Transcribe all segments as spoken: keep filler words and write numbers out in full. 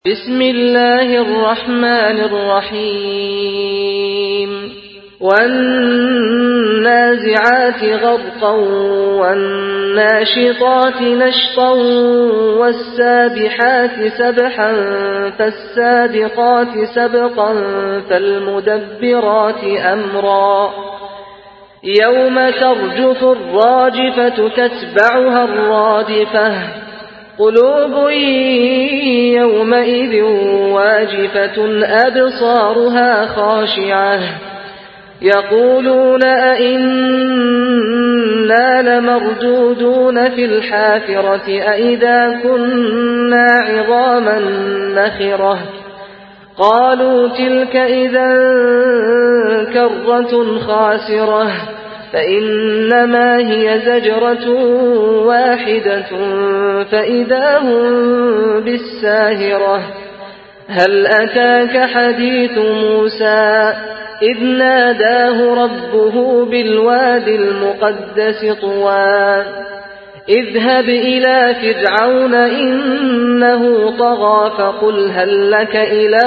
بسم الله الرحمن الرحيم والنازعات غرقا والناشطات نشطا والسابحات سبحا فالسابقات سبقا فالمدبرات أمرا يوم ترجف الراجفة تتبعها الرادفة قلوب يومئذ واجفة أبصارها خاشعة يقولون أئنا لمردودون في الحافرة أئذا كنا عظاما نخرة قالوا تلك إذا كرة خاسرة فإنما هي زجرة واحدة فإذا هم بالساهرة هل أتاك حديث موسى إذ ناداه ربه بالواد المقدس طوى اذهب إلى فرعون إنه طغى فقل هل لك إلى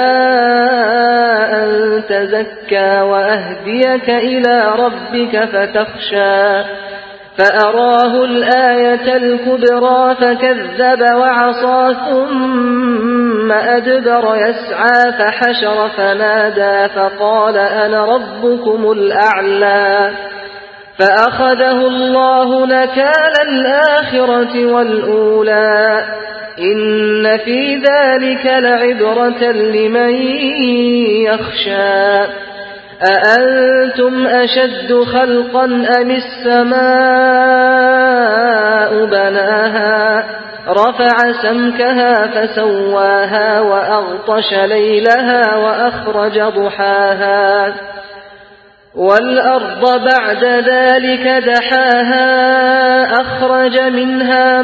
أن تزكى وأهديك إلى ربك فتخشى فأراه الآية الكبرى فكذب وعصى ثم أدبر يسعى فحشر فنادى فقال أنا ربكم الأعلى فأخذه الله نكال الآخرة والأولى إن في ذلك لعبرة لمن يخشى أأنتم أشد خلقا أم السماء بناها رفع سمكها فسواها وأغطش ليلها وأخرج ضحاها والأرض بعد ذلك دحاها أخرج منها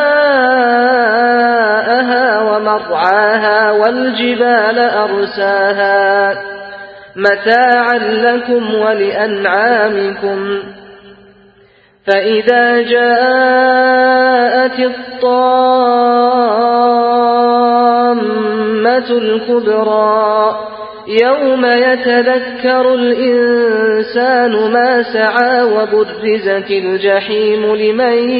ماءها ومرعاها والجبال أرساها متاعا لكم ولأنعامكم فإذا جاءت الطامة الكبرى يوم يتذكر الإنسان ما سعى وبرزت الجحيم لمن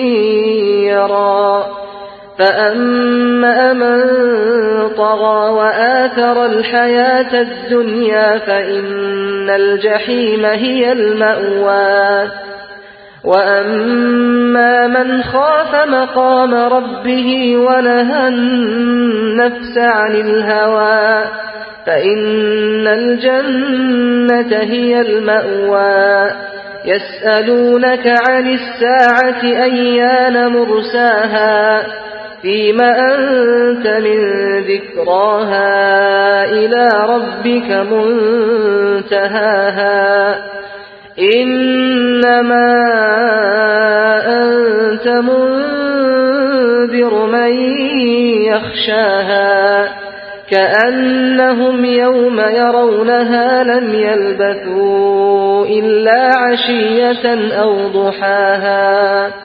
يرى فأما من طغى وآثر الحياة الدنيا فإن الجحيم هي المأوى وأما من خاف مقام ربه ونهى النفس عن الهوى فإن الجنة هي المأوى يسألونك عن الساعة أيان مرساها فيما أنت من ذكراها إلى ربك منتهاها إنما أنت منذر من يخشاها كأنهم يوم يرونها لم يلبثوا إلا عشية أو ضحاها.